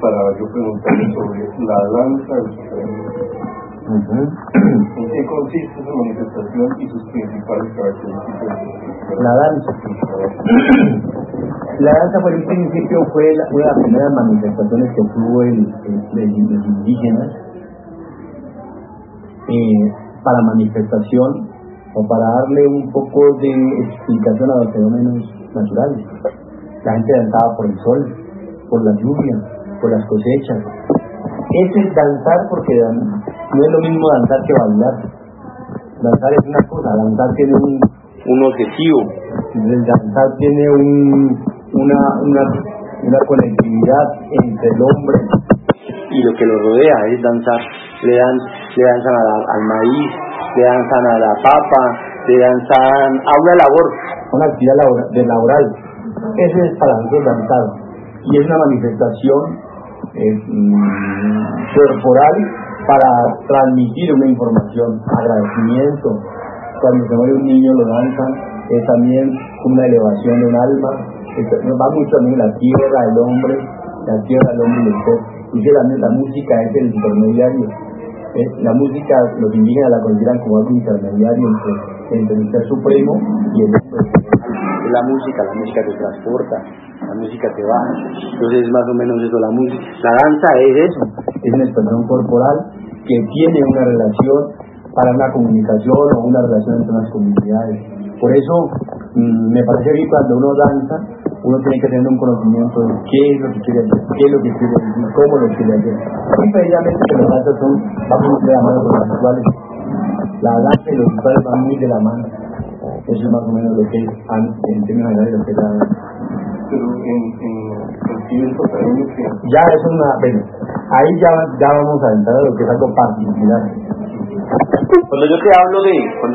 para yo preguntarle sobre la danza del sotareño. ¿En qué consiste su manifestación y sus principales características? La danza. La danza por el principio fue una de las primeras manifestaciones que tuvo los indígenas para manifestación o para darle un poco de explicación a los fenómenos naturales. La gente danzaba por el sol, por la lluvia, por las cosechas. Ese es danzar, porque no es lo mismo danzar que bailar. Danzar es una cosa, danzar tiene un objetivo. El danzar tiene una conectividad entre el hombre y lo que lo rodea, es danzar. Le danzan al maíz, le danzan a la papa, le danzan a una labor, una actividad laboral. Ese es para nosotros danzar. Y es una manifestación corporal para transmitir una información, agradecimiento. Cuando se muere un niño lo danzan, es también una elevación de un alma. Va mucho también la tierra, el hombre y el ser. Y que la música es el intermediario. La música, los indígenas la consideran como algo intermediario entre el ser supremo y el hombre. Es la música te transporta, la música te baja. Entonces es más o menos eso, la música. La danza es eso, es una expresión corporal que tiene una relación para una comunicación o una relación entre unas comunidades. Por eso me parece que cuando uno danza, uno tiene que tener un conocimiento de qué es lo que quiere hacer, qué es lo que quiere decir, cómo lo quiere hacer. Y precisamente que los danzas van muy de la mano con los rituales. La danza y los rituales van muy de la mano. Eso es más o menos lo que es, en términos generales, lo que es la danza. Pero en el sotareño que... Ya es una... Bueno, ahí ya vamos a entrar a lo que es algo particular. Cuando yo te hablo de por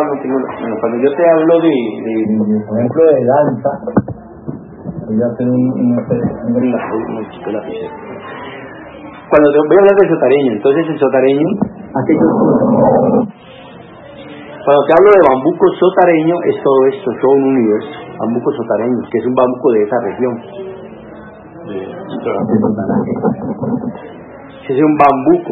ejemplo, de danza, voy a hacer cuando voy a hablar del sotareño, entonces el sotareño, cuando te hablo de bambuco sotareño, es todo esto, todo un universo. Bambuco sotareño, que es un bambuco de esa región. Ese es un bambuco.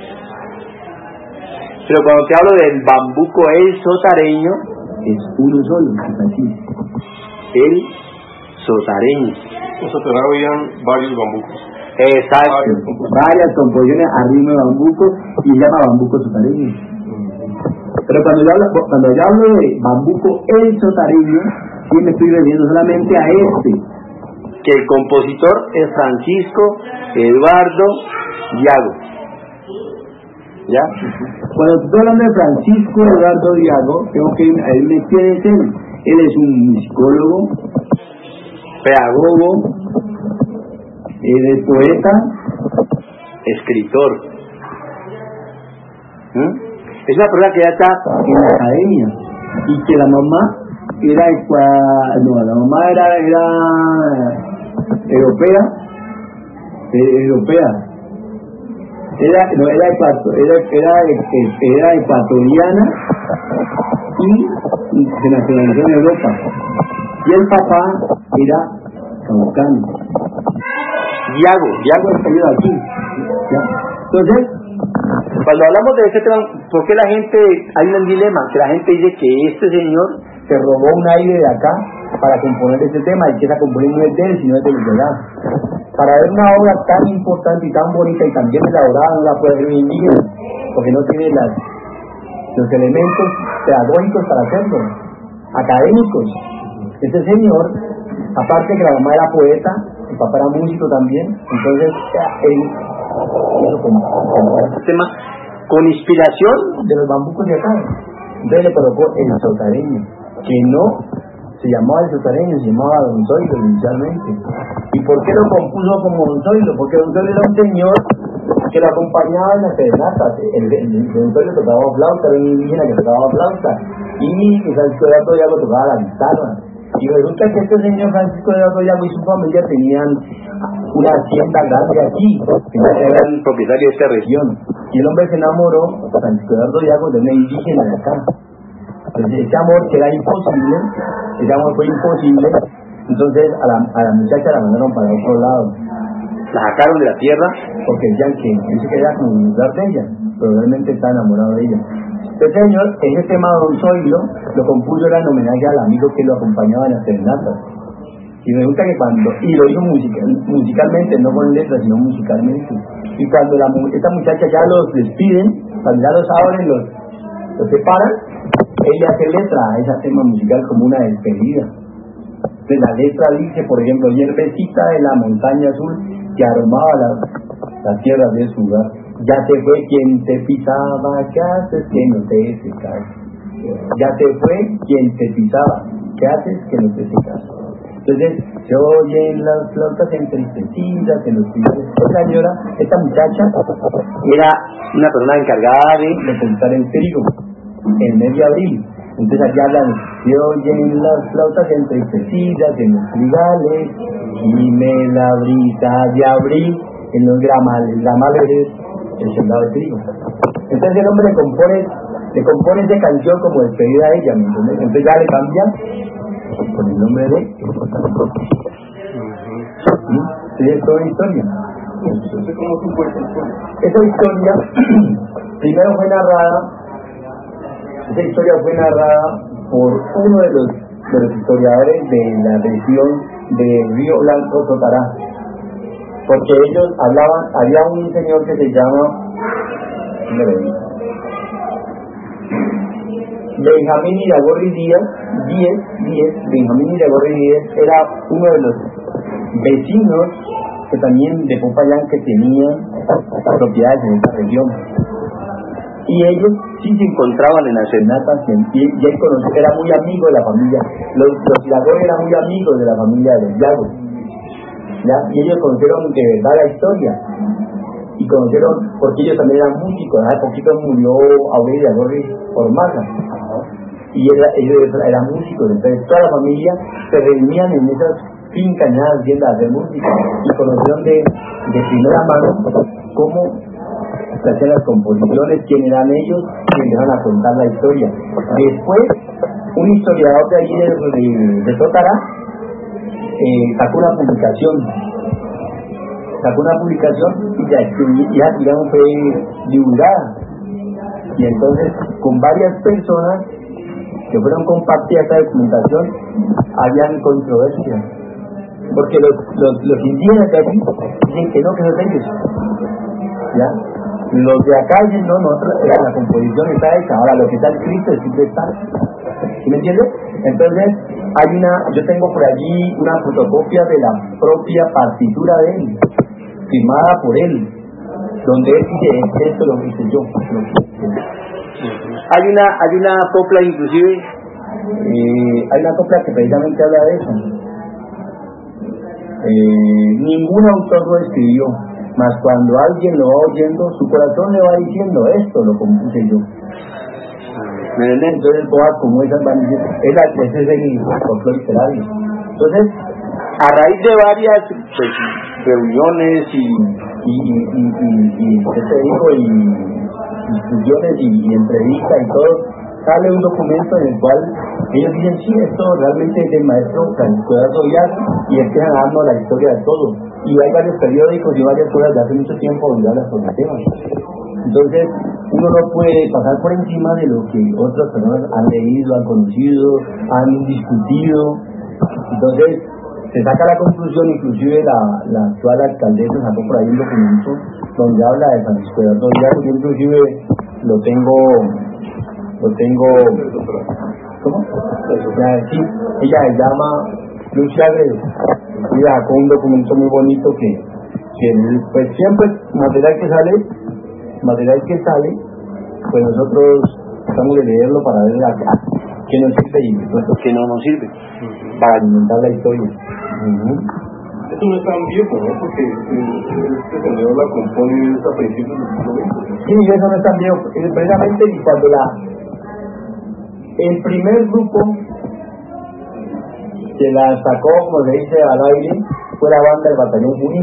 Pero cuando te hablo del bambuco el sotareño, es uno solo, es así. El sotareño. O sea, habían varios bambucos. Exacto. Varias composiciones arriba de bambuco y se llama bambuco sotareño. Pero cuando yo hablo de bambuco el sotareño, sí me estoy refiriendo solamente a este. Que el compositor es Francisco Eduardo Diago. ¿Ya? Cuando estoy hablando de Francisco Eduardo Diago, tengo que irme quién es él. Él es un musicólogo, pedagogo, poeta, escritor. Es una persona que ya está en la academia y que la mamá era europea. Era ecuatoriana y se nacionalizó en Europa. Y el papá era caucano. Diago salió de aquí. ¿Ya? Entonces, cuando hablamos de este tema, ¿por qué hay un dilema? Que la gente dice que este señor se robó un aire de acá para componer este tema, y que esa composición no es de él, sino es de los de allá. Para ver una obra tan importante y tan bonita y tan bien elaborada, no la puede hacer un indígena, porque no tiene los elementos pedagógicos para hacerlo, académicos. Este señor, aparte que la mamá era poeta, el papá era músico también, entonces él tema con inspiración de los bambucos de acá. Entonces le colocó el sotareño, que no se llamaba el sotareño, se llamaba Don Zoilo inicialmente. ¿Y por qué lo compuso como Don Zoilo? Porque Don Zoilo era un señor que lo acompañaba en las serenatas. Don Zoilo tocaba flauta, era un indígena que tocaba flauta, y Francisco de Diago tocaba la guitarra. Y resulta que este señor Francisco de Diago y su familia tenían una hacienda grande aquí, eran propietarios de esta región. Y el hombre se enamoró, Francisco de Diago, de una indígena de acá. Entonces ese amor que era imposible, ese amor fue imposible, entonces a la muchacha la mandaron para otro lado. la sacaron de la tierra. Porque decían que él se quería comunicar de ella, pero realmente está enamorado de ella. Este señor, ese tema de Don Zoilo, lo compuso era en homenaje al amigo que lo acompañaba en las serenatas. Y resulta que y lo hizo musicalmente, no con letras, sino musicalmente. Y cuando esta muchacha ya los despiden, cuando ya los abren, los separan, ella hace letra a ese tema musical como una despedida. Entonces la letra dice, por ejemplo, hierbecita de la montaña azul que aromaba las tierras de su hogar. Ya se fue quien te pisaba, ¿qué haces que no te secas? Ya se fue quien te pisaba, ¿qué haces que no te secas? Entonces se oyen las flautas entristecidas en los pilares. Esta señora, esta muchacha, Era una persona encargada de contar el trigo el mes de abril. Entonces allá hablan, se oyen las flautas entristecidas en los trigales, y me la brisa de abril en los gramales. Gramales es el sembrado de trigo. Entonces el hombre le compone esa canción como despedida a ella, ¿me entiendes? Entonces ya le cambia con el nombre de ¿sí? Es toda historia. Entonces, ¿cómo fue esa historia? Esa historia primero fue narrada. Esa historia fue narrada por uno de los historiadores de la región de Río Blanco, Sotará, porque ellos hablaban, había un señor que se llama Benjamín Iragorri Díaz. Benjamín Iragorri Díaz era uno de los vecinos que también de Popayán que tenían propiedades en esta región. Y ellos sí se encontraban en las serenatas y él era muy amigo de la familia. Los Iragorri eran muy amigos de la familia de los Llagos, ¿ya? Y ellos conocieron de verdad la historia. Y conocieron, porque ellos también eran músicos. Hace poquito murió Aurelio Iragorri Ormaza. Y ellos eran músicos. Entonces toda la familia se reunían en esas fincas, en esas tiendas de música. Y conocieron de primera mano cómo se hacían las composiciones, quién eran ellos, y empezaron a contar la historia. Después, un historiador de allí de Sotará sacó una publicación y ya digamos fue divulgada. Y entonces, con varias personas que fueron compartidas esta documentación, habían controversias. Porque los indígenas de aquí dicen que no, que son ellos. ¿Ya? Los de acá dicen, no, la composición está hecha, ahora lo que está escrito está. ¿Sí me entiendes? Entonces, yo tengo por allí una fotocopia de la propia partitura de él, firmada por él, donde él dice, esto lo hice yo. Hay una copla inclusive. Hay una copla que precisamente habla de eso. Ningún autor lo escribió, mas cuando alguien lo va oyendo, su corazón le va diciendo, esto lo compuse yo. Entonces todas como esas van diciendo, ese es el folclore literario. Entonces, a raíz de varias reuniones y ¿qué te digo? Y discusiones y entrevistas y todo, sale un documento en el cual ellos dicen, sí, esto realmente es del maestro Francisco Eduardo Villar, y empiezan a darnos la historia de todo. Y hay varios periódicos y varias cosas de hace mucho tiempo donde hablan sobre temas. Entonces, uno no puede pasar por encima de lo que otras personas han leído, han conocido, han discutido. Entonces, se saca la conclusión, inclusive la actual alcaldesa sacó por ahí un documento donde habla de Francisco Eduardo Villar. Yo inclusive lo tengo ¿cómo? Sí, ella se llama Lucia Agredo. Ella sacó un documento muy bonito que pues siempre material que sale, pues nosotros tratamos de leerlo para ver qué nos sirve y pues que no nos sirve para alimentar la historia. Esto no es tan viejo, ¿no? Porque este señor la compone a principios del siglo XX. Sí, eso no es tan viejo. Precisamente cuando el primer grupo que la sacó, como se dice, al aire, fue la banda del Batallón Junín.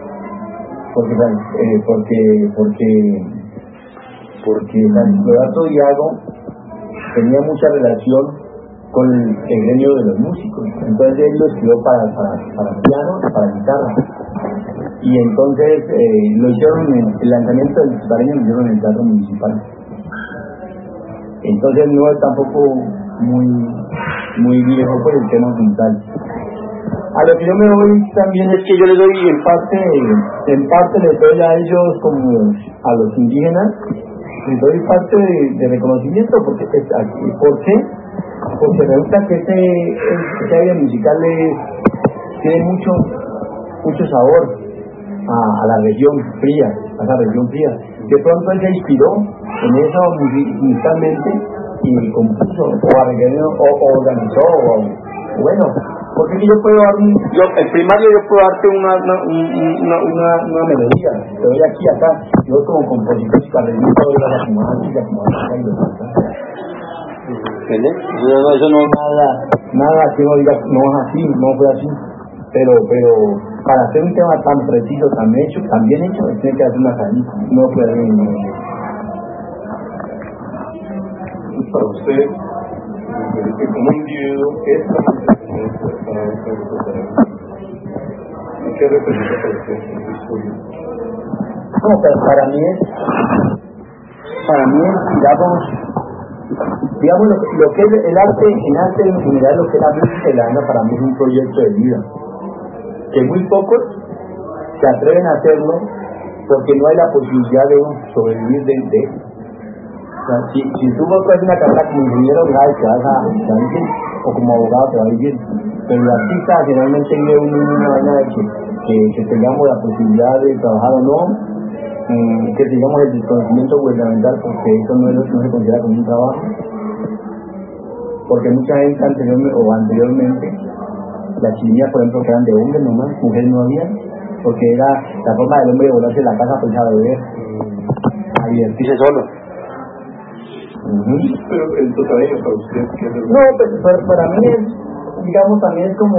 Porque Francisco Eduardo Iago tenía mucha relación con el gremio de los músicos. Entonces él lo escribió para piano y para guitarra. y entonces lo hicieron, el lanzamiento del Sotareño lo hicieron en el Teatro Municipal. Entonces no es tampoco muy viejo por el tema musical. A lo que yo me voy también es que yo les doy en parte les doy a ellos como a los indígenas, les doy parte de reconocimiento porque ¿por qué? Porque resulta que este área musical tiene mucho sabor a la región fría, a esa región fría. De pronto él se inspiró en eso musicalmente y compuso o arregló o organizó bueno, porque yo puedo dar el primario yo puedo darte una melodía, te doy aquí acá, yo como compositor y arreglista doy la acomodada y lo canta. Eso no es nada que uno diga no es así, no fue así, pero para hacer un tema tan preciso, tan bien hecho, tiene que hacer una caída, no puede haber ningún. Para usted, como individuo, ¿qué es la manifestación de qué representa para usted en su historia? No, pero para mí es digamos lo que es el arte en general, lo que es la música y la danza para mí es un proyecto de vida, que muy pocos se atreven a hacerlo porque no hay la posibilidad de sobrevivir de eso. O sea, si tú haces una carrera como ingeniero, te vas a vivir, o como abogado te va a vivir, pero el artista generalmente vive una vaina de que tengamos la posibilidad de trabajar o no, que tengamos el desconocimiento gubernamental, porque eso no se considera como un trabajo, porque mucha gente anteriormente las chirimías, por ejemplo, que eran de hombres nomás, mujeres no había, porque era la forma del hombre de volarse en la casa pues a beber, a divertirse solo. Pero el Sotareño para usted, ¿qué es? No, pero para mí es, digamos, también es como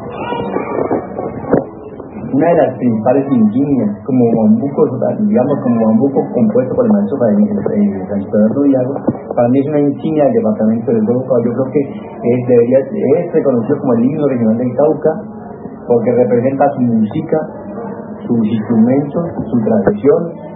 una de las principales insignias, como bambuco, digamos, como bambuco compuesto por el maestro Francisco Villago. Para mí es una insignia del departamento del Cauca. Yo creo que es reconocido como el himno regional del Cauca, porque representa su música, sus instrumentos, su tradición.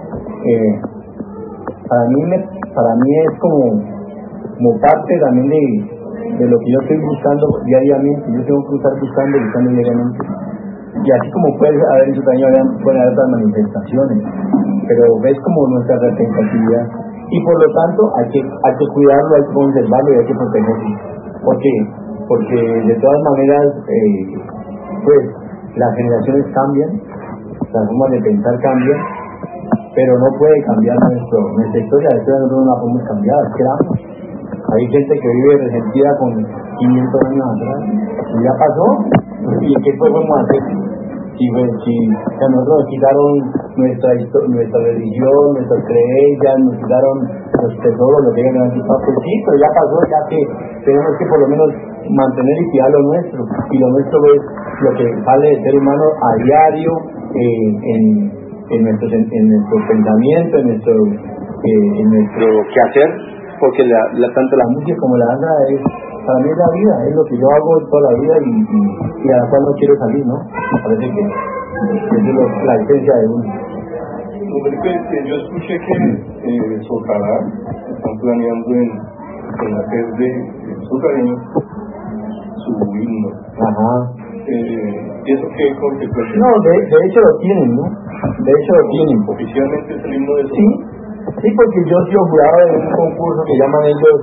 Para mí es como parte también de lo que yo estoy buscando diariamente. Yo tengo que estar buscando diariamente. Y así como puede haber en su también pueden haber otras manifestaciones, pero ves como nuestra representatividad. Y por lo tanto hay que cuidarlo, hay que conservarlo y hay que protegerlo. Porque de todas maneras, pues las generaciones cambian, las formas de pensar cambian, pero no puede cambiar nuestra historia. La historia nosotros no la podemos cambiar, quedamos. Hay gente que vive resentida con 500 años atrás, y ya pasó, y ¿qué podemos hacer? Si a nosotros nos quitaron nuestra religión, nuestras creencias, nos quitaron los tesoros, lo que hay en el antiguo, pues sí, pero ya pasó, ya que tenemos que por lo menos mantener y cuidar lo nuestro, y lo nuestro es lo que sale del ser humano a diario, en nuestro pensamiento, en nuestro quehacer, porque tanto la música como la danza para mí es la vida, es lo que yo hago toda la vida y a la cual no quiero salir, ¿no? Me parece que es la esencia de uno. Yo escuché que Sotará están planeando en la que es de Sotareño su himno. Ajá. ¿Y eso qué consecuencias? No, de hecho lo tienen, ¿no? De hecho lo tienen. Oficialmente es el himno de Sotará. Sí, porque yo he sido jurado en un concurso que llaman ellos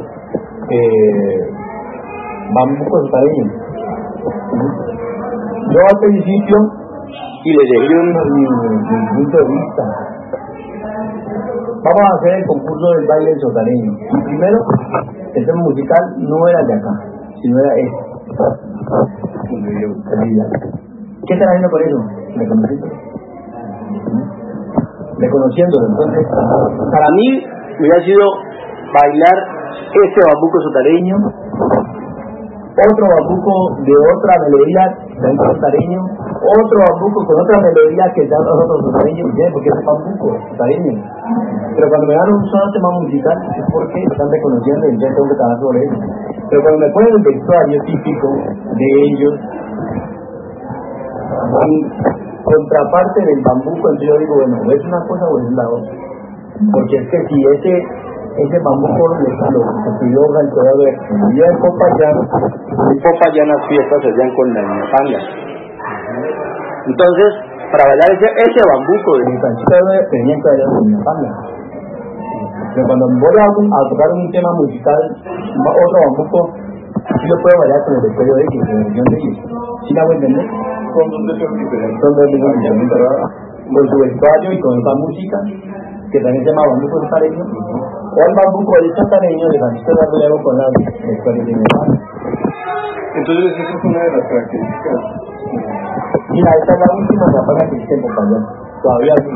Bambuco Sotareño. Yo al principio, y les dejé mi punto de vista, vamos a hacer el concurso del baile del sotareño. Y primero, el tema musical no era de acá, sino era este. ¿Qué están haciendo con eso? Reconociéndolo. Entonces, para mí hubiera sido bailar este bambuco sotareño, otro bambuco de otra melodía del sotareño, otro bambuco con otra melodía que dan los otros sotareños, porque es bambuco sotareño. Pero cuando me dan un solo tema musical es porque están reconociendo y entonces tengo que trabajar sobre eso. Pero cuando me ponen el vestuario típico de ellos, contraparte del bambuco, entonces yo digo, bueno, ¿es una cosa o es la otra? Porque es que si ese bambuco lo construyó el cuidado de vivía en Popayán. En Popayán las fiestas se hacían con la ñapanga. Entonces, para bailar ese bambuco de Francisco tenía que bailar con ñapanga. Pero cuando voy a tocar un tema musical, otro bambuco, sí lo puedo bailar con el cuello de ellos, con la versión de ellos. ¿Sí la voy a entender? Son dos versiones diferentes. Son dos versiones diferentes, ¿verdad? Con su vestuario y con esa música, que también se llama bambuco santareño, o el bambuco del santareño de Francisco Garbolero con la vestuario de ñapanga. Entonces, esa es una de las características. Mira, esta es la última ñapanga que existe en Popayán. Todavía sigue.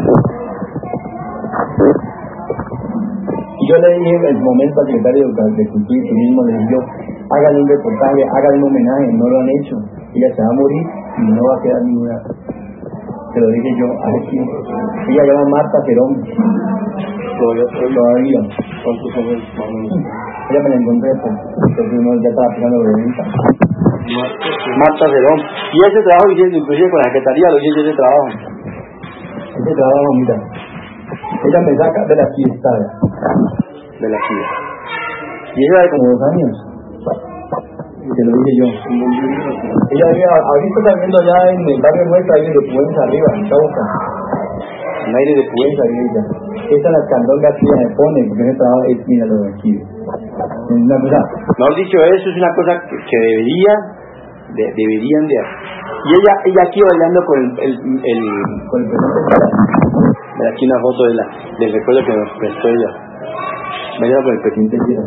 Y yo le dije en el momento al secretario de Cultura y Turismo, le dije yo, háganle un reportaje, háganle un homenaje, no lo han hecho. Ella se va a morir y no va a quedar ninguna. Se lo dije yo a Jesús. Ella se llama Marta Cerón. Todavía. ¿Cuántos años más o menos? Ella me la encontré, pues, entonces uno ya estaba pensando de venta. Marta Cerón. Y ese trabajo que hice, inclusive con la Secretaría, lo hice ese trabajo. Ese trabajo, mira, ella me saca de la fiesta de la ciudad. Y ella de como 2 años. Te lo dije yo. Ella vive, ahorita está viviendo allá en el barrio nuestro, ahí de Puenza arriba, en Cauca. En aire de Puenza, vive ella. Estas las candongas que ella me pone, porque ese trabajo es, mira, lo de aquí. Una cosa. No has dicho eso, es una cosa que deberían de hacer. Y ella aquí bailando con con el presidente. Aquí una foto del recuerdo que nos prestó ella. Bailando con el presidente Gira.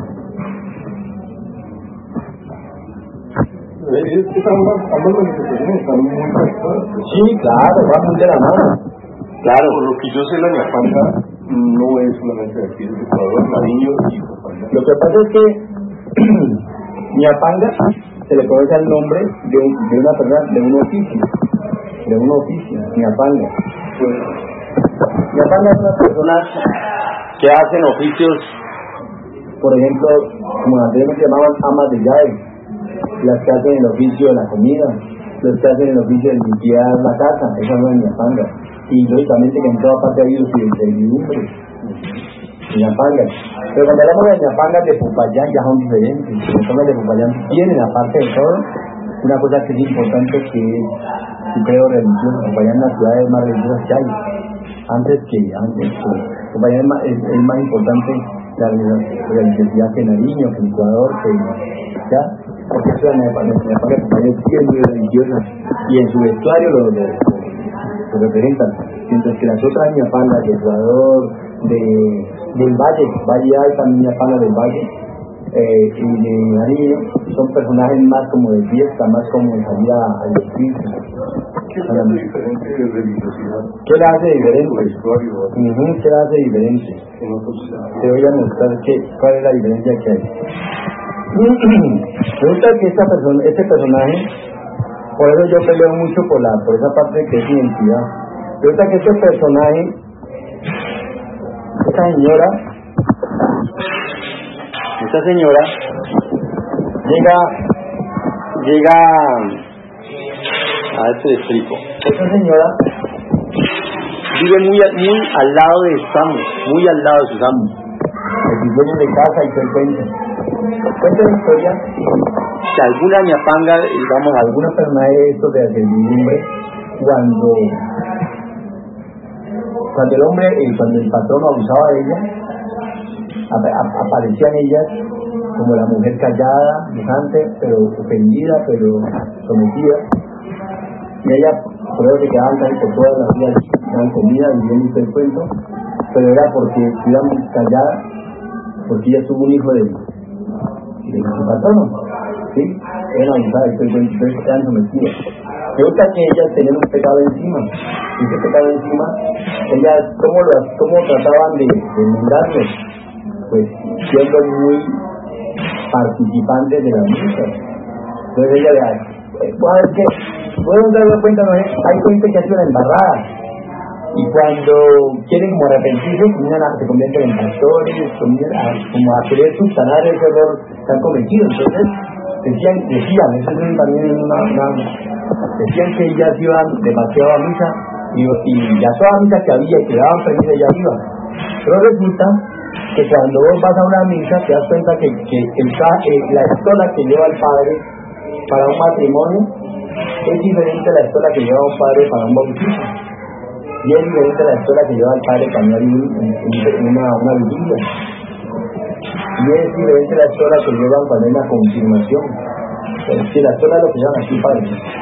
Estamos hablando de situaciones, están muy conectadas. Sí, claro, va muy de la mano. Claro. Por lo que yo sé, la ñapanga no es solamente de aquí, es de Ecuador, Nariño y Popayán. Lo que pasa es que ñapanga se le conoce el nombre de una persona, de un oficio, ñapanga. Pues, ñapanga es una persona que hacen oficios, por ejemplo, como anteriormente llamaban amas de llave, las que hacen el oficio de la comida, los que hacen el oficio de limpiar la casa, esa no es ñapanga. Y lógicamente que en toda parte hay los servidumbre, ñapanga. Pero cuando hablamos de ñapangas de Popayán ya son diferentes. Los ñapangas de Popayán tienen, aparte de todo, una cosa que es importante, que es su credo religioso. Popayán es la ciudad más religiosa que hay. Antes que Popayán es más importante la religiosidad que Nariño, que Ecuador, que ya, porque eso es la ñapanga de Popayán es muy religiosa y en su vestuario lo representan, mientras que las otras ñapangas de Ecuador, del Valle Alta, ñapanga del Valle y de Nariño son personajes más como de fiesta, más como de salida al espíritu. ¿Qué es la diferente de religiosidad? ¿Qué la hace diferente? ¿Qué la hace diferente? Te voy a mostrar cuál es la diferencia que hay. Resulta que este personaje, por eso yo peleo mucho por esa parte que es identidad. Resulta que este personaje, esta señora llega a ver si le explico. Esta señora vive muy al lado de sus amos, muy al lado de sus amos. El dueño de casa y todo el cuento. Cuenta la historia que alguna ñapanga, digamos, alguna persona de estos de servidumbre, cuando el patrón abusaba de ella, aparecían ellas como la mujer callada, dejante, pero ofendida, pero sometida, y ella por eso se quedaban casi por todas las días, daban comida, viviendo y todo el cuento, pero era porque iba muy callada, porque ella tuvo un hijo de su patrono, ¿sí? Eran abusadas y todo el cuento, entonces eran sometidas. Resulta que ellas tenían un pecado encima, y ese pecado encima, ellas, ¿cómo trataban de enmendarlos? Pues siendo muy participantes de la música. Entonces ella le dice, podemos darle cuenta, ¿no? Hay gente que hace una embarrada, y cuando quieren como arrepentirse, se convierten en pastores, como a querer subsanar ese error que han cometido. Entonces decían, eso es también decían que ellas iban demasiado a misa y ya toda misa que había y que daban permiso ellas iban. Pero resulta que cuando vos vas a una misa te das cuenta que la estola que lleva el padre para un matrimonio es diferente a la estola que lleva un padre para un bautismo, y es diferente a la estola que lleva el padre para una vigilia, y es diferente a la estola que llevan cuando hay una confirmación. Si la estola es lo que llevan aquí, padre.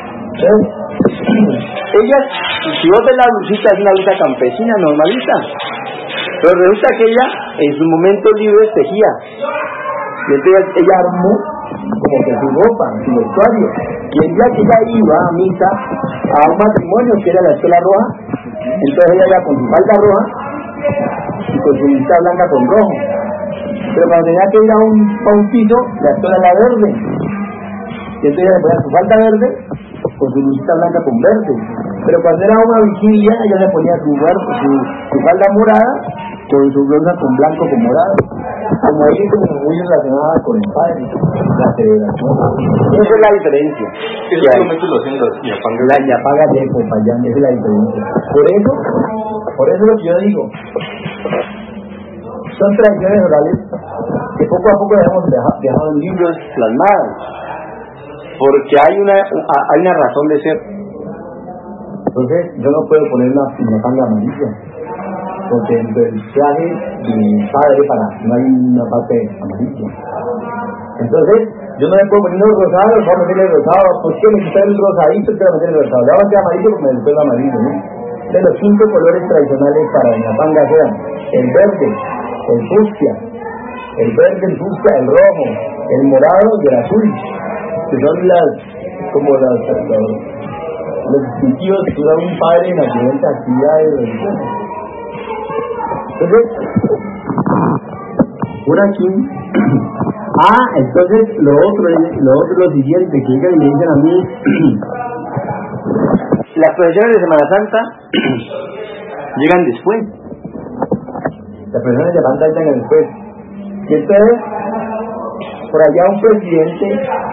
Ellas, si vos ves la blusita, es una blusa campesina normalita, pero resulta que ella en sus momentos libres tejía, y entonces ella armó como que su ropa, su vestuario, y el día que ella iba a misa a un matrimonio que era la escuela roja, entonces ella iba con su falda roja y con su lista blanca con rojo, pero cuando tenía que ir a un piso, la escuela era verde, y entonces ella le ponía su falda verde con su lista blanca con verde, pero cuando era una vigilia ella le ponía su falda morada con su blusa con blanco con morado, como ella como muy relacionada con el padre, la celebración. Esa es la diferencia. Eso solamente lo hacen las ñapangas. Las ñapangas de Popayán, esa es la diferencia. Por eso lo que yo digo, son tradiciones orales que poco a poco hemos dejado en libros plasmados, porque hay una razón de ser. Entonces yo no puedo poner una ñapanga amarilla, porque dentro del traje de mi padre no hay una parte amarilla. Entonces yo no me puedo poner los rosados, voy a meterle rosado, ¿por qué me quitar el rosadito y te voy a meter el rosado? Ya va a ser amarillo porque me después el amarillo, ¿no? De los 5 colores tradicionales para la ñapanga eran el verde, el fucsia, el rojo, el morado y el azul, que son los distintivos que usa un padre en las diferentes actividades religiosas. Entonces, por aquí, entonces lo otro es lo siguiente, que llegan y me dicen a mí, las procesiones de Semana Santa llegan después. Las procesiones de Semana Santa llegan después. Y entonces, por allá un presidente,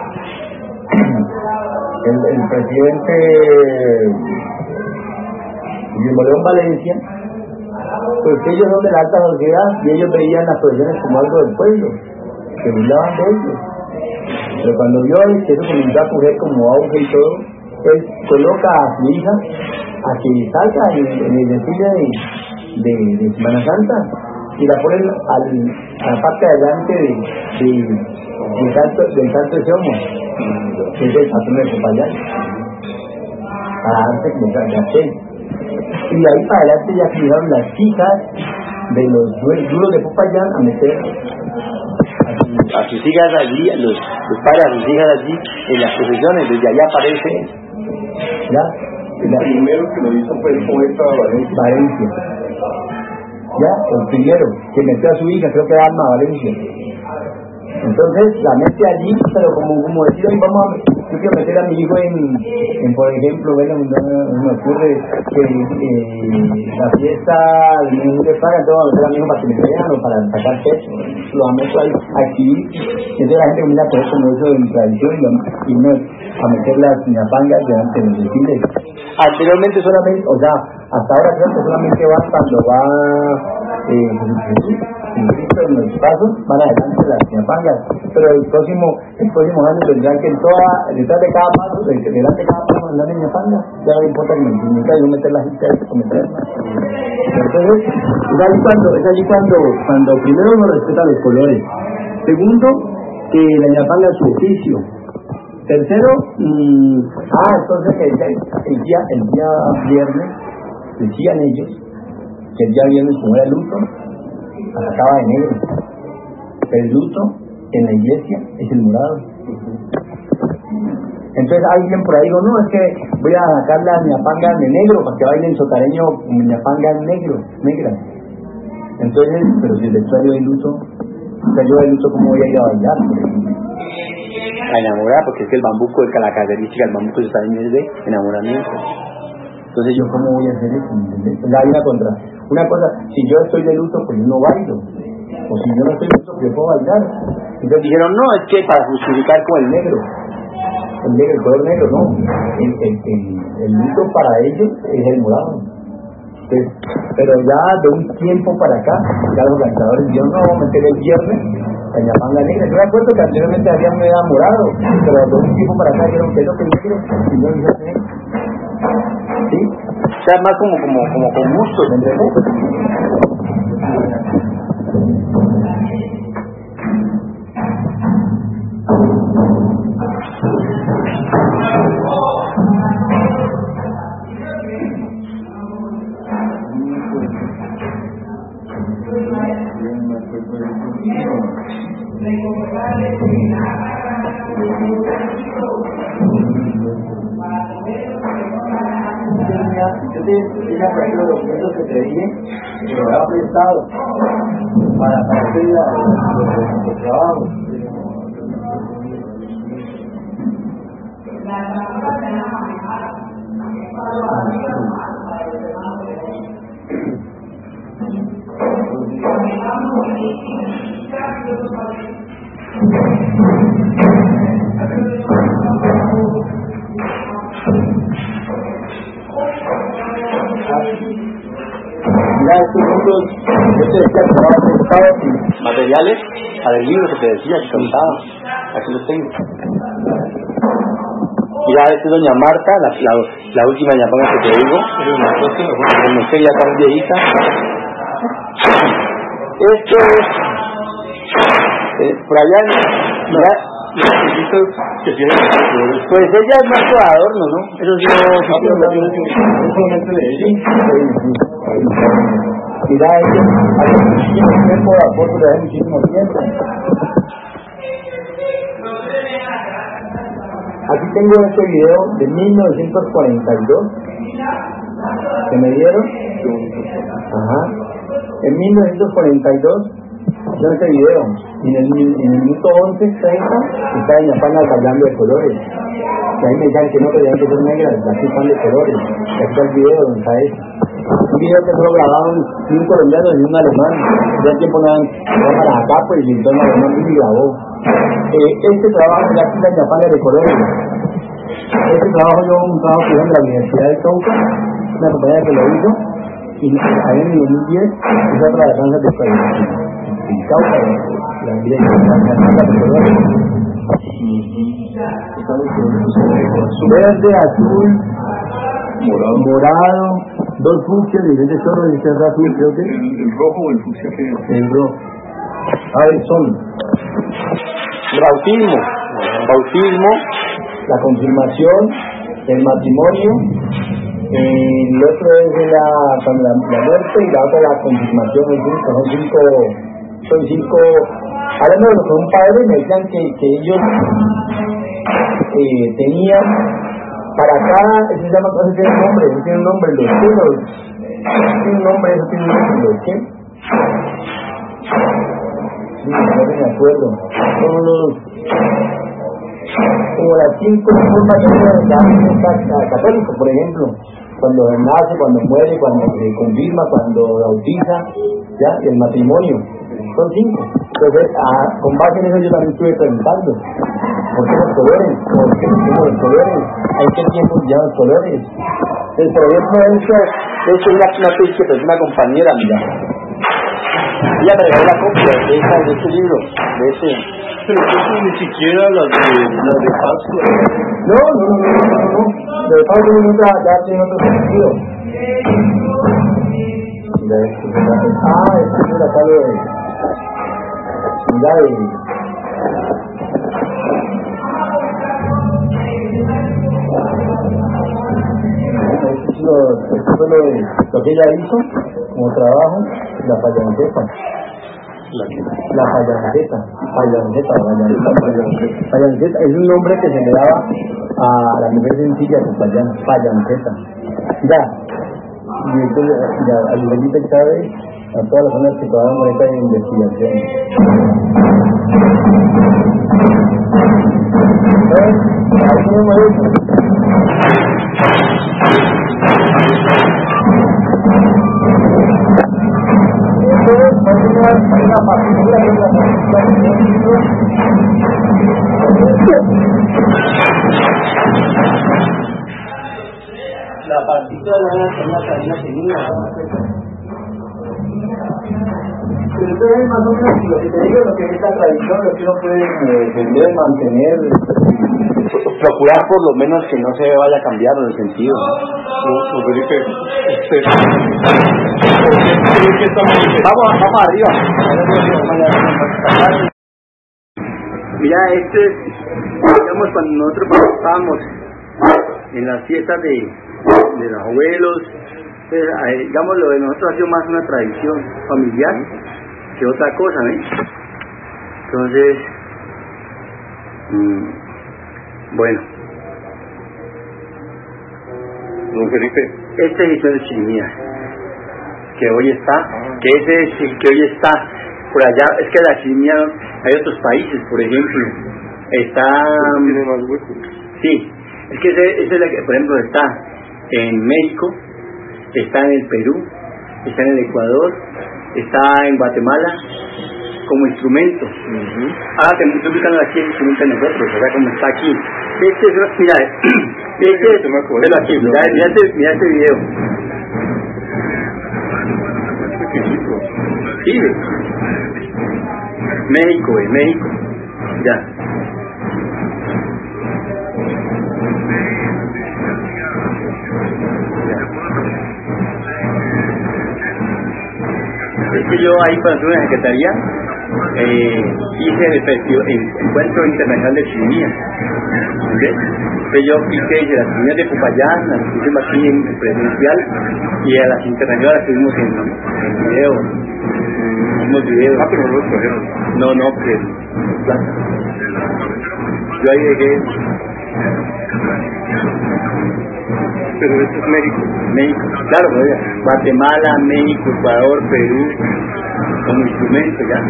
el presidente Guillermo León Valencia, pues ellos son de la alta sociedad y ellos veían las procesiones como algo del pueblo, se burlaban de ellos. Pero cuando vio que eso comenzó a coger como auge y todo, él coloca a su hija a que salga en el desfile de Semana Santa y la pone a la parte de adelante del Santo de Somos, que es el patrón de Popayán, para darse como de aquel. Y de ahí para adelante ya fijaron las hijas de los duros de Popayán a meter a sus hijas allí, los padres a sus hijas allí en las procesiones. Desde allá aparece ya el primero que lo hizo fue el poeta Valencia, ya el primero que metió a su hija, creo que era Alma Valencia. Entonces la mete allí, pero como decir, hoy yo quiero meter a mi hijo en por ejemplo, bueno, me ocurre que la fiesta de mi hijo de paga, entonces vamos a meter a mi hijo para que me vean o para sacar peso, lo meto ahí a exhibir. Entonces la gente comienza a poner como eso en tradición y no a meter las ñapangas delante de los desfiles. Anteriormente solamente, o sea, hasta ahora creo que solamente va cuando va Cristo en los pasos, van adelante las ñapangas, pero el próximo año tendrán que detrás de cada paso, delante de cada paso andar en ñapanga, ya no importa que me entiendan, y no meter la gente ahí o meterla. Entonces, es allí cuando primero uno respeta los colores, segundo, que la ñapanga es su oficio, tercero, entonces el día viernes decían ellos que el día viernes como era luto, atacaba de negro. El luto en la iglesia es el morado. Entonces alguien por ahí dijo, no, es que voy a sacar las ñapangas de negro para que bailen sotareño ñapangas negras. Entonces, pero si el vestuario de luto, yo de luto, ¿cómo voy a ir a bailar? A enamorar, porque es que el bambuco, la característica del bambuco sotareño es de enamoramiento. Entonces yo, ¿cómo voy a hacer eso? Hay una cosa, si yo estoy de luto, pues yo no bailo, o si yo no estoy de luto, pues yo puedo bailar. Entonces dijeron, no, es que para justificar con el negro. el color negro, no. El luto para ellos es el morado. Entonces, pero ya de un tiempo para acá, ya los organizadores dijeron, no, vamos a meter el viernes la ñapanga negra. Yo me acuerdo que anteriormente habían medio morado, pero de un tiempo para acá dijeron que no, que negro, y no dijeron negro. ¿Sí? O sea, más como con gusto, ¿me entiendes? Yo te los documentos que te dije, que lo había prestado para hacer los trabajos. Mira, estos puntos, yo te decía que no prestado Materiales para el libro que te decía, que contaba. Aquí los tengo. Mira, esta es doña Marta, la última ñapanga que te digo. No sé, ya tan viejita. Esto es por allá, mira, pues ella es más por adorno, ¿no? Eso sí mira, hace muchísimo tiempo, la foto de hace muchísimo tiempo. Aquí tengo este video de 1942 que me dieron. Ajá. En 1942 hicieron este video. Y en el minuto 11:30 está en la pana bailando de colores. Y ahí me decían que no tenían que ser negras, aquí están de colores. Y aquí está el video donde está eso. Un video que solo grabaron un colombiano y un alemán. Ya tiempo no dan para acá, pues y entonces el alemán y grabó. Este trabajo de aquí la ñapanga de colores. Este trabajo yo un trabajo que hice en la Universidad de Cauca, una compañía que lo hizo, y ahí en el 2010 hizo otra de danzas de Cauca, la vida de ñapanga de colores. Verde, azul, morado, dos fucsias, diferentes tonos de este azul, creo que el rojo o el fucsia que es. el rojo. A ver, son bautismo, la confirmación, el matrimonio, el otro es la muerte y la otra la confirmación. Son cinco. Hablando de lo que un padre me decían que ellos tenían para cada, eso tiene un nombre, los celos, tiene un nombre, los qué. Sí, no me acuerdo. Son los como las 5 formas que tiene católico, por ejemplo, cuando nace, cuando muere, cuando se confirma, cuando bautiza, ya, y el matrimonio, son 5. Entonces, con base en eso yo también estuve preguntando, ¿por qué los colores? ¿Por qué los colores? ¿En qué tiempo ya los colores? Entonces, por ejemplo, eso es una pizca, pero es una compañera, mira. Ella me regaló la copia de este libro, de ese. Pero eso ni siquiera las de Pascua. No. Lo de Pascua ya tiene otro sentido. Mira esto. Esto es acá lo de. Mira esto fue lo que ella hizo como trabajo, la payanceta. La payanceta es un nombre que se le daba a la mujer sencilla de payanceta. Y entonces a Luisita Chávez, a todas las personas que trabajan con esta investigación. Ahí tenemos eso. Una para ti todas las cadenas tenían. Pero entonces más o menos lo que te digo, lo que es esta tradición, lo que uno puede defender, mantener, Procurar por lo menos que no se vaya a cambiar en el sentido. Felipe, usted, ¿por qué cree que esta manifestación? Vamos arriba. Mira, digamos, cuando nosotros participábamos en las fiestas de los abuelos, pues, digamos, lo de nosotros ha sido más una tradición familiar que otra cosa, ¿ves? Entonces, bueno, Don Felipe, este es el Chirimía, que hoy está, que hoy está por allá. Es que la Chirimía, hay otros países, por ejemplo, está... tiene más huecos. Sí, es que ese es la que, por ejemplo, está en México, está en el Perú, está en el Ecuador, está en Guatemala, como instrumento. Ahora que estoy ubicando aquí el instrumento de nosotros, o sea, como está aquí. Mira, velo aquí, mira este video. Sí, México, ya. Es que yo ahí cuando estuve en la Secretaría hice el encuentro internacional de chirimía. Entonces yo hice las chirimías de Popayán, las hicimos aquí en presencial, y a las internacionales las tuvimos en video. Hicimos videos. Pero no los trajeron. No, pues plata. Yo ahí dejé. Pero esto es México, claro, Guatemala, México, Ecuador, Perú, como instrumento ya.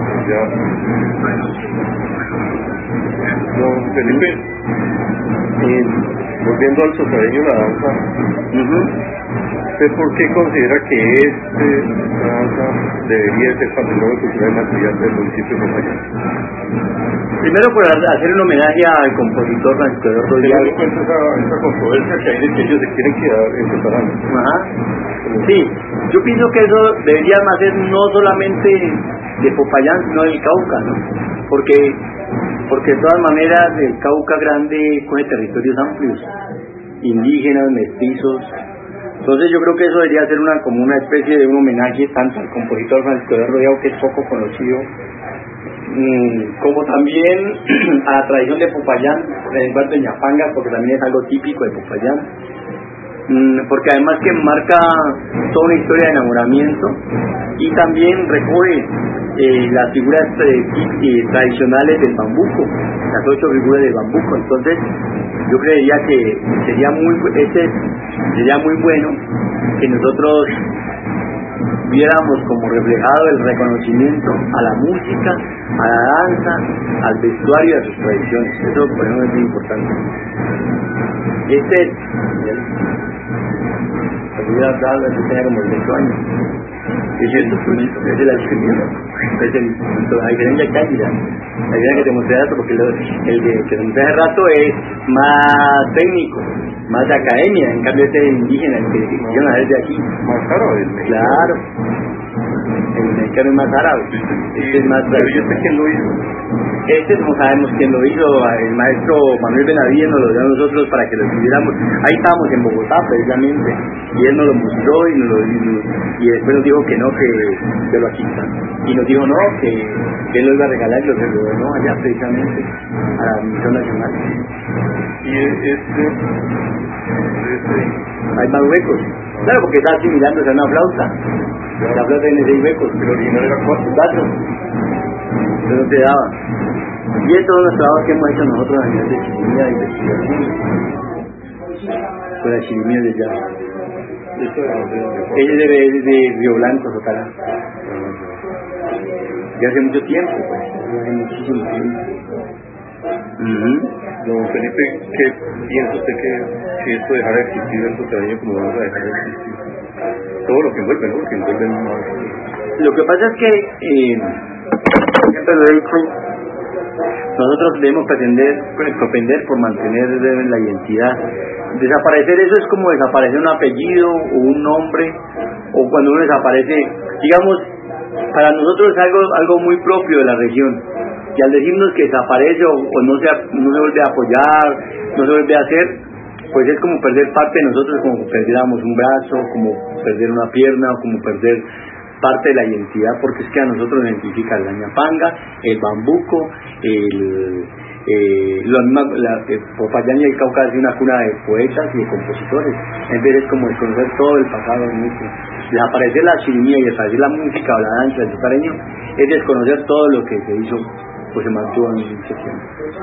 No, Felipe, volviendo al sotareño, la danza, ¿usted por qué considera que esta danza debería ser patrimonio cultural y material del municipio de Popayán? Primero por hacer un homenaje al compositor Francisco Eduardo Teniendo Díaz. en cuenta esa controversia que hay de que ellos se quieren quedar separando. Sí, yo pienso que eso debería ser no solamente de Popayán, sino del Cauca, ¿no? Porque de todas maneras el Cauca grande coge territorios amplios, indígenas, mestizos. Entonces yo creo que eso debería ser como una especie de un homenaje tanto al compositor Francisco Eduardo Díaz, que es poco conocido, como también a la tradición de Popayán, en cuanto a Ñapangas, porque también es algo típico de Popayán, porque además que marca toda una historia de enamoramiento, y también recoge las figuras tradicionales del bambuco, las 8 figuras del bambuco. Entonces yo creería que sería muy bueno que nosotros viéramos como reflejado el reconocimiento a la música, a la danza, al vestuario y a sus tradiciones. Eso por ejemplo es muy importante. Hubiera dado la tenía como 18 años. Es el instrumento, es el instrumento, es el instrumento. La diferencia que hay, mira, la diferencia que te mostré hace rato, porque el que te mostré hace rato es más técnico, más de academia, en cambio este es indígena, el que hicieron a desde aquí. Más árabe. Claro, el mexicano es más árabe, este es más tradicional. ¿Pero quién lo hizo? Este no sabemos quién lo hizo, el maestro Manuel Benavides nos lo dio a nosotros para que lo estudiáramos. Ahí estábamos en Bogotá precisamente, y él nos lo mostró y después nos dijo que no, que lo aquí está. Y nos dijo no, que él lo iba a regalar y lo regaló allá precisamente a la Misión Nacional. Y hay más huecos, claro, porque está asimilándose a una flauta. La flauta tiene 6 huecos, pero el original era 4. Eso no te daba. Y estos son los trabajos que hemos hecho nosotros a nivel de chirimía y investigación con las chirimías de jazz. Ella es de Río Blanco, Sotará. Ya hace mucho tiempo, pues, hace muchísimo tiempo. Don Felipe, ¿qué piensa usted que esto dejará de existir en sotareño como vamos a dejar de existir? Todo lo que envuelve, ¿no? Lo que envuelve más. Lo que pasa es que siempre lo he dicho, nosotros debemos propender por mantener la identidad. Desaparecer eso es como desaparecer un apellido o un nombre, o cuando uno desaparece, digamos, para nosotros es algo muy propio de la región, y al decirnos que desaparece o no se vuelve a apoyar, no se vuelve a hacer, pues es como perder parte de nosotros, como perdiéramos un brazo, como perder una pierna, o como perder parte de la identidad, porque es que a nosotros nos identifica la ñapanga, el bambuco, Popayán y el Cauca es una cuna de poetas y de compositores. Entonces es como desconocer todo el pasado nuestro. Desaparecer la chirimía y desaparecer la música o la danza del azucareño es desconocer todo lo que se hizo, pues se mantuvo en mucho tiempo.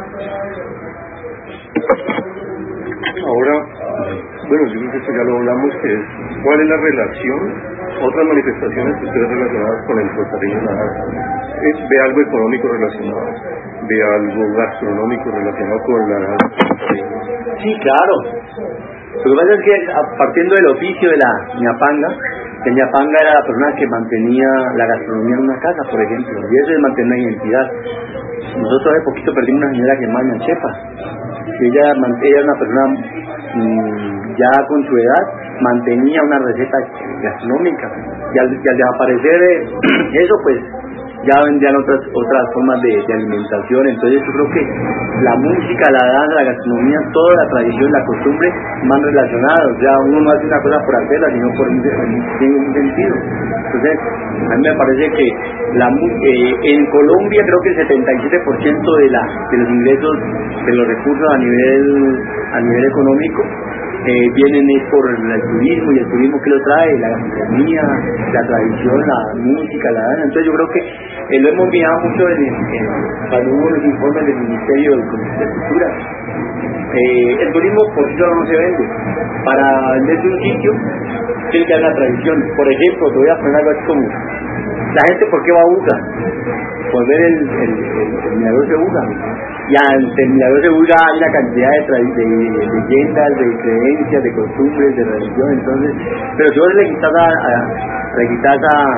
Ahora, bueno, yo creo que esto ya lo hablamos, que es cuál es la relación, otras manifestaciones que ustedes relacionadas con el rosareño en la danza. ¿Ve algo económico relacionado? ¿Ve algo gastronómico relacionado con la danza? Sí, claro. Lo que pasa es que partiendo del oficio de la ñapanga, el ñapanga era la persona que mantenía la gastronomía en una casa, por ejemplo, y eso es mantener una identidad. Nosotros hace poquito perdimos una señora que es Maña Chepa. Ella era una persona ya con su edad, mantenía una receta gastronómica, y al desaparecer eso, pues ya vendrían otras formas de alimentación. Entonces yo creo que la música, la danza, la gastronomía, toda la tradición, la costumbre van relacionados. O sea, uno no hace una cosa por hacerla, sino por un sentido. Entonces a mí me parece que en Colombia creo que el 77% de los ingresos, de los recursos a nivel económico vienen por el turismo, y el turismo que lo trae, la gastronomía, la tradición, la música, la danza. Entonces yo creo que lo hemos mirado mucho cuando hubo los informes del Ministerio de Cultura. El turismo por sí solo no se vende. Para venderse un sitio tiene que haber una tradición. Por ejemplo, te voy a poner algo así como la gente, ¿por qué va a Buga? Por ver el mirador de Buga. Y ante el mirador de Buga hay una cantidad de leyendas, de creencias, de costumbres, de religión. Entonces, pero si vos le quitas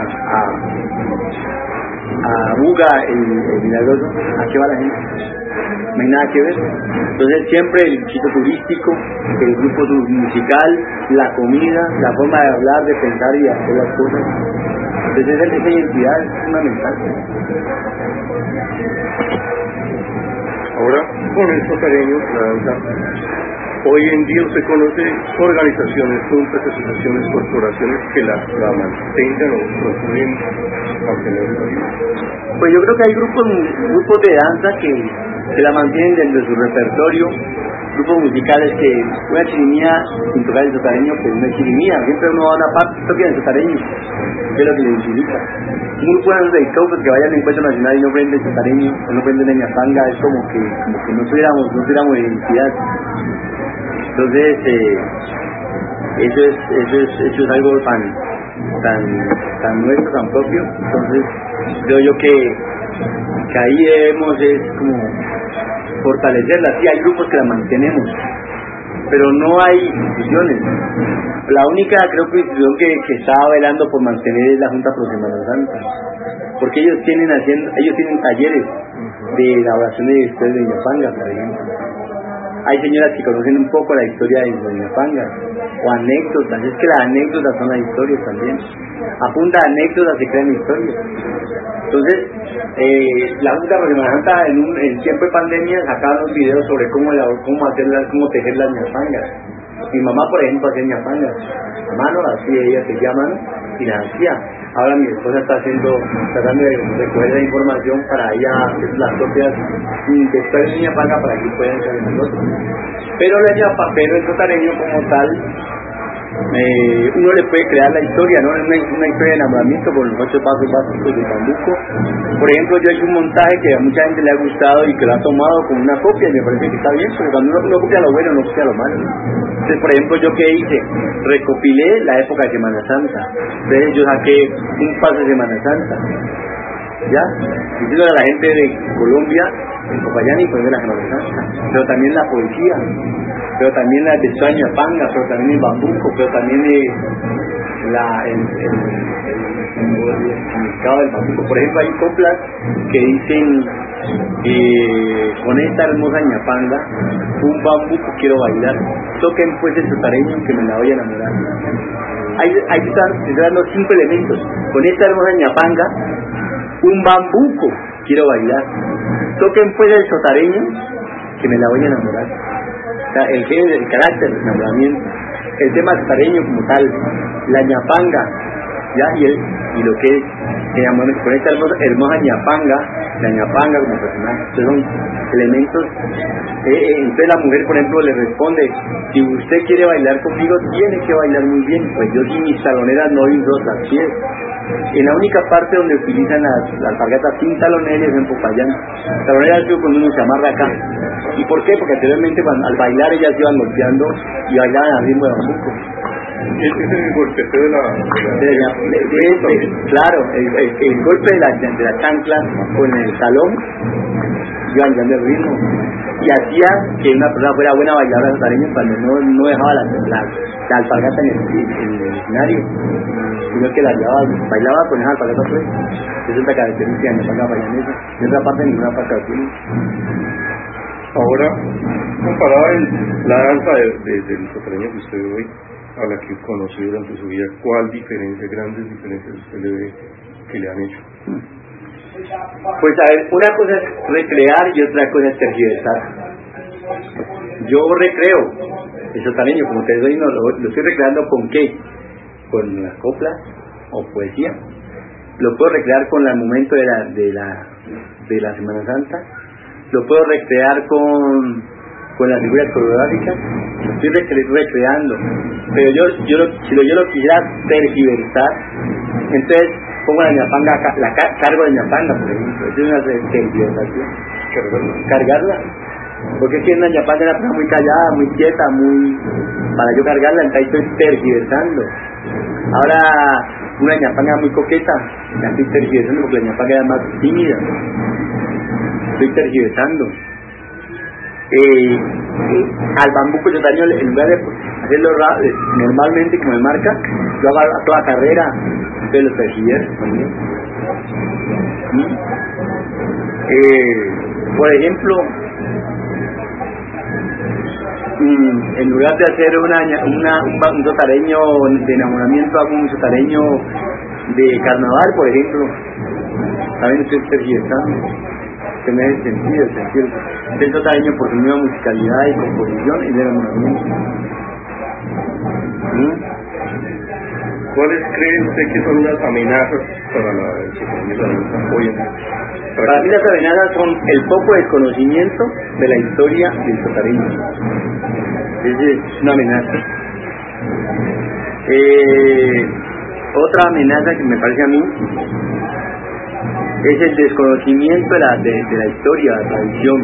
a Buga el milagroso, ¿a qué va la gente? No hay nada que ver. Entonces siempre el sitio turístico, el grupo musical, la comida, la forma de hablar, de pensar y de hacer las cosas. Entonces esa identidad es fundamental. Ahora, con el rosareño, la danza, hoy en día usted conoce organizaciones, juntas, asociaciones, corporaciones que la mantengan o procuren mantenerla viva. Pues yo creo que hay grupos de danza que la mantienen dentro de su repertorio, grupos musicales que una chirimía sin tocar el sotareño, pues no es chirimía, siempre uno va a una parte, toca el sotareño, que es lo que le identifica. Un grupo de danza de Cauca que vaya al encuentro nacional y no prende el sotareño, o no prende la ñapanga, es como que no tuviéramos identidad. Entonces eso es algo tan nuestro, tan propio. Entonces creo yo que ahí debemos es como fortalecerla. Sí, hay grupos que la mantenemos, pero no hay instituciones. La única, creo que institución que está velando por mantener es la Junta Pro Semana Santa, porque ellos tienen talleres de elaboración de historias de ñapanga, por ejemplo. Hay señoras que conocen un poco la historia de ñapanga, o anécdotas. Es que las anécdotas son las historias también. A punta de anécdotas se crean historias. Entonces, la Junta Pro Semana Santa en tiempo de pandemia sacaba unos videos sobre cómo tejer las ñapangas. Mi mamá, por ejemplo, hacía ñapangas a mano, así ella tejía a mano y las hacía. Ahora mi esposa está tratando de recoger la información para ella hacer las propias historias de ñapanga para que puedan ser nosotros. Pero el sotareño como tal, uno le puede crear la historia, ¿no? Es una historia de enamoramiento con los 8 pasos básicos del bambuco. Por ejemplo, yo he hecho un montaje que a mucha gente le ha gustado y que lo ha tomado como una copia, y me parece que está bien, porque cuando uno no copia lo bueno, no copia lo malo. Entonces, por ejemplo, ¿yo qué hice? Recopilé la época de Semana Santa. Entonces yo saqué un paso de Semana Santa, ¿ya? Diciendo a la gente de Colombia, en Popayán y de la Semana Santa, pero también la poesía, pero también la de ñapanga, pero también el bambuco, pero también el significado del bambuco. Por ejemplo, hay coplas que dicen, con esta hermosa ñapanga, un bambuco quiero bailar, toquen pues el sotareño que me la voy a enamorar. Ahí están dando 5 elementos. Con esta hermosa ñapanga, un bambuco quiero bailar, toquen pues el sotareño que me la voy a enamorar. O sea, el carácter del enamoramiento, el tema sotareño como tal, la ñapanga, ¿ya? Y lo que es con esta hermosa ñapanga, la ñapanga como personaje. Estos son elementos. Entonces la mujer, por ejemplo, le responde: si usted quiere bailar conmigo, tiene que bailar muy bien, pues yo sin mis taloneras no doy dos a pies. En la única parte donde utilizan las alpargatas sin taloneras es en Popayán. Taloneras es cuando uno se amarra acá. ¿Y por qué? Porque anteriormente al bailar ellas iban golpeando y bailaban al ritmo de bambuco. Ese es el golpeteo de la claro, el golpe de la chancla con el talón iban dando el ritmo y hacía que una persona fuera buena bailadora sotareña cuando no dejaba la alpargata en el escenario, sino que bailaba con esa alpargata pues. Esa es la característica de la ñapanga bayanesa. En otra parte ninguna parte la tiene. Ahora, comparada la danza del sotareño que usted ve hoy a la que conoció durante su vida, grandes diferencias usted le ve que le han hecho? Pues a ver, una cosa es recrear y otra cosa es tergiversar. Yo recreo el sotareño, como ustedes ven, lo estoy recreando ¿con qué? Con las coplas o poesía. Lo puedo recrear con el momento de la Semana Santa. Lo puedo recrear con las figuras coreográficas. Lo estoy recreando, pero yo lo quisiera tergiversar, entonces pongo la ñapanga acá, cargo de ñapanga, por ejemplo. Eso es una tergiversación. Cargarla, porque es que una ñapanga es una persona muy callada, muy quieta, para yo cargarla, entonces estoy tergiversando. Ahora una ñapanga muy coqueta, la estoy tergiversando porque la ñapanga es más tímida. Estoy tergiversando. Al bambuco sotareño, en lugar de hacerlo normalmente como me marca, yo hago a toda carrera, entonces lo tergiverso también. Por ejemplo, en lugar de hacer un sotareño de enamoramiento, hago un sotareño de carnaval, por ejemplo. También estoy tergiversando. Que me hace sentido el sotareño por su nueva musicalidad y composición y de enamoramiento. ¿Cuáles cree usted que son las amenazas para la danza hoy en día? Para mí las amenazas son el poco desconocimiento de la historia del sotareño. Esa es una amenaza. Otra amenaza que me parece a mí es el desconocimiento de la historia, de la tradición.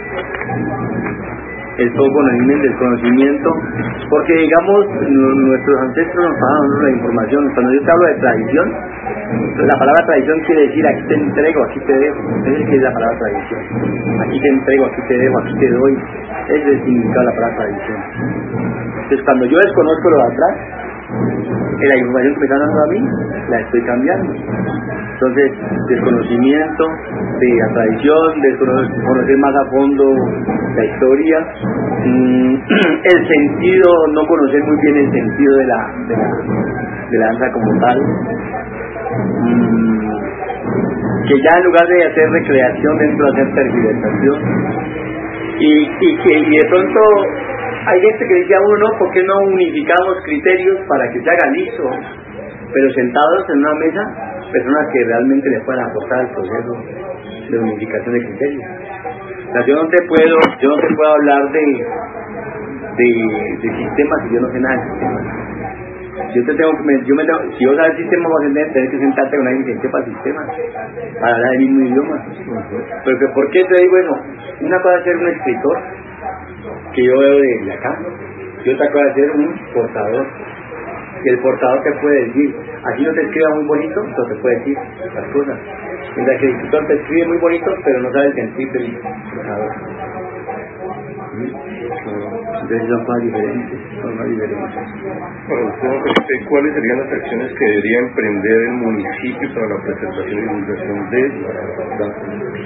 El poco conocimiento, el desconocimiento, porque digamos nuestros ancestros nos pasaron la información. Cuando yo te hablo de tradición, la palabra tradición quiere decir aquí te entrego, aquí te dejo. Esa es la palabra tradición. Aquí te entrego, aquí te dejo, aquí te doy. Ese es el significado de la palabra tradición. Entonces cuando yo desconozco lo de atrás, la información que me están dando a mí, la estoy cambiando. Entonces, desconocimiento de la tradición, conocer más a fondo la historia, el sentido, no conocer muy bien el sentido de la danza como tal, que ya en lugar de hacer recreación dentro de hacer tergiversación, y de pronto hay gente que dice a uno, ¿no? ¿Por qué no unificamos criterios para que se haga liso? Pero sentados en una mesa, personas que realmente le puedan aportar al proceso de unificación de criterios. O sea, yo no te puedo hablar de sistemas si yo no sé nada de sistemas. Si yo sabes sistemas, vas a tener que sentarte con alguien que sepa sistemas para hablar el mismo idioma. Pero ¿por qué te digo eso? Una cosa es ser un escritor, que yo veo de acá, y otra cosa es ser un portador. Y el portador te puede decir, aquí no te escriba muy bonito, pero te puede decir las cosas. Mientras que el escritor te escribe muy bonito, pero no sabe el sentido del portador. Entonces son cosas diferentes, Para usted, ¿cuáles serían las acciones que debería emprender el municipio para la preservación y divulgación de la danza?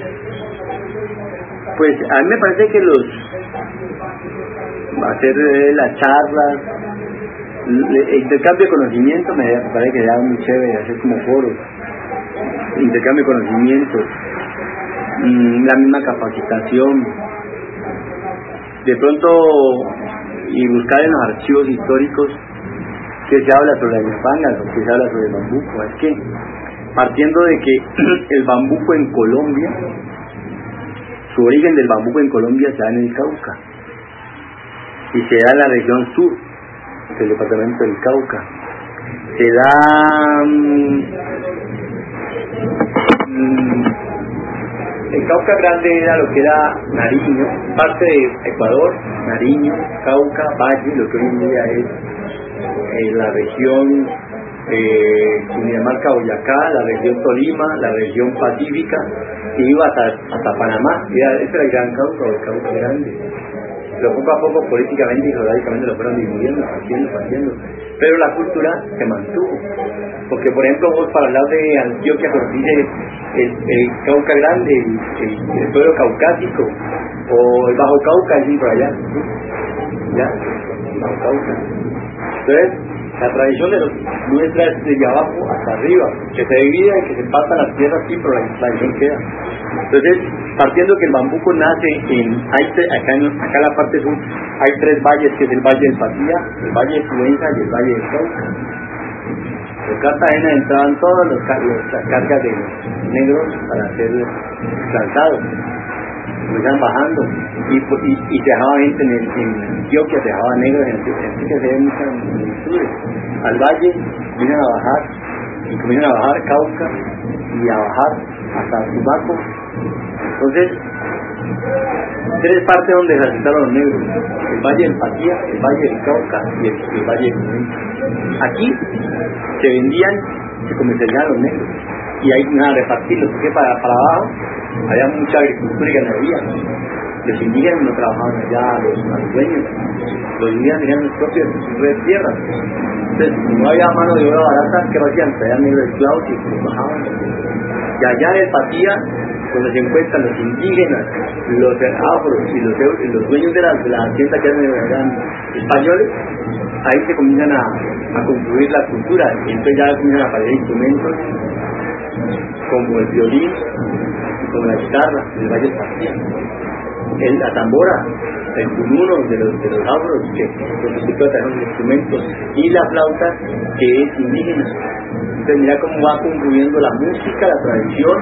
Pues a mí me parece que hacer las charlas, el intercambio de conocimiento me parece que era muy chévere, hacer como foros, intercambio de conocimiento, la misma capacitación, de pronto y buscar en los archivos históricos que se habla sobre las ñapangas o que se habla sobre el bambuco. Es que partiendo de que el bambuco en Colombia, su origen del bambuco en Colombia se da en el Cauca y se da en la región sur del departamento del Cauca, se da el Cauca Grande era lo que era Nariño, parte de Ecuador, Nariño, Cauca, Valle, lo que hoy en día es la región Cundinamarca, Boyacá, la región Tolima, la región Pacífica, que iba hasta Panamá. Ese era el Gran Cauca o el Cauca Grande. Pero poco a poco, políticamente y geográficamente lo fueron dividiendo, partiendo. Pero la cultura se mantuvo. Porque, por ejemplo, vos para hablar de Antioquia, pues dice el Cauca Grande, el pueblo caucásico, o el Bajo Cauca, allí por allá. ¿Ya? Bajo Cauca. Entonces, la tradición de los nuestra es desde abajo hasta arriba, que se divide y que se pasa las tierras aquí, pero la tradición queda. Entonces, partiendo que el bambuco nace acá en la parte sur, hay tres valles, que es el Valle del Patía, el Valle de Cuenca y el Valle del Cauca. En Cartagena entraban todas las cargas de negros para ser lanzados. Iban bajando y se dejaba gente en Antioquia, se dejaba negros en Antioquia, se ven muchas similitudes. Al valle vienen a bajar, y comienzan a bajar Cauca y a bajar hasta Tumaco. Entonces, tres partes donde se asentaron los negros: el Valle del Patía, el Valle del Cauca y el Valle de Cuenca. Aquí se vendían, se comercializaban los negros y ahí iban a repartirlos, porque para abajo había mucha agricultura y ganadería. Los indígenas no trabajaban allá, los dueños. Los indígenas tenían sus propias tierras. Entonces, como no había mano de obra barata, ¿qué hacían? Traían negros esclavos y los bajaban. Y allá en el Patía, donde se encuentran los indígenas, los afros y los dueños de la hacienda que eran españoles, ahí se comienzan a construir la cultura. Y entonces ya comienzan a aparecer instrumentos como el violín, como la guitarra, el Valle del Patía, la tambora, el cununo de los afros, que son los instrumentos, y la flauta, que es indígena. Entonces mira cómo va confluyendo la música, la tradición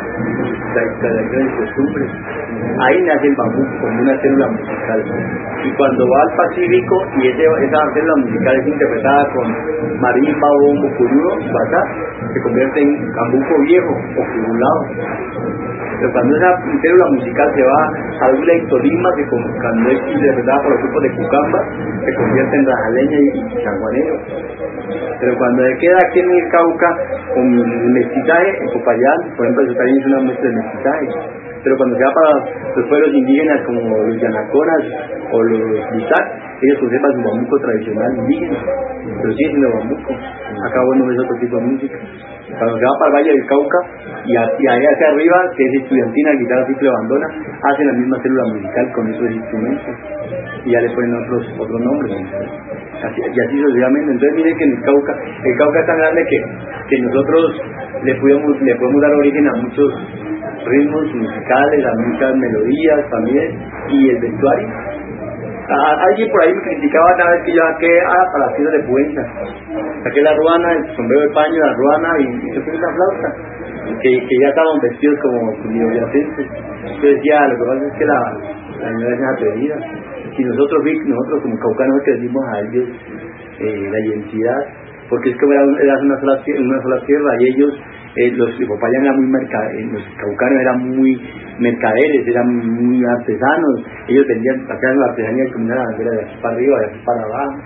y costumbres. Ahí nace el bambuco como una célula musical. Y cuando va al Pacífico y esa célula musical es interpretada con marimba, bombo, curudo y batá, se convierte en bambuco viejo o figurado. Pero cuando esa célula musical se va a Huila y Tolima, que cuando es interpretada por los grupos de Cucamba, se convierte en rajaleña y sanjuanero. Pero cuando se queda aquí en el Cauca con el mestizaje, en Popayán, por ejemplo, eso también es una muestra de mestizaje. Pero cuando se va para los pueblos indígenas como los Yanaconas o los Bizac, ellos conservan su bambuco tradicional indígena, pero siguen siendo bambuco. Acá bueno es otro tipo de música. Cuando se va para el Valle del Cauca y ahí hacia arriba, que es estudiantina, guitarra, triple, bandona, hacen la misma célula musical con esos instrumentos y ya le ponen otros nombres. Y así sucesivamente. Entonces miren que en el Cauca es tan grande que nosotros le podemos dar origen a muchos ritmos musicales, a muchas melodías también, y el vestuario. Alguien por ahí me criticaba cada vez que yo saqué para las fiestas de Puenza. Saqué la ruana, el sombrero de paño, la ruana y se puso la flauta. Que ya estaban vestidos como neoyacenses. Yo decía, lo que pasa es que la ignorancia es atrevida. Si nosotros como caucanos que decimos a ellos la identidad, porque es que era una sola tierra y ellos, los Popayán eran muy los caucanos eran muy mercaderes, eran muy artesanos, ellos hacían la artesanía y combinaban la bandera de aquí para arriba, de aquí para abajo.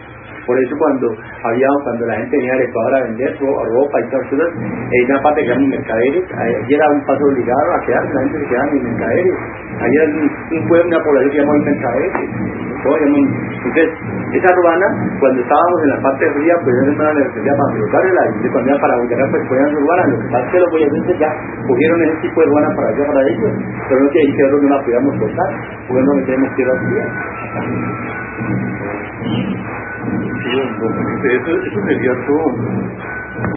Por eso cuando la gente venía al Ecuador a vender ropa y todas cosas, hay una parte que eran mercaderes, allí era un paso obligado a quedarse, la gente se quedaba en mercaderes, ahí era un pueblo, una población que llamaba mercaderes, entonces esa urbana, cuando estábamos en la parte fría, pues era una necesidad para colocarla, y cuando iba para Bucaramanga, pues ponían su urbana. Lo que pasa es que los boyacenses ya cogieron ese tipo de urbana para allá, para ellos, pero no quiere decir que nosotros no la podíamos cortar, porque no metemos tierra fría. Sí, eso sería todo.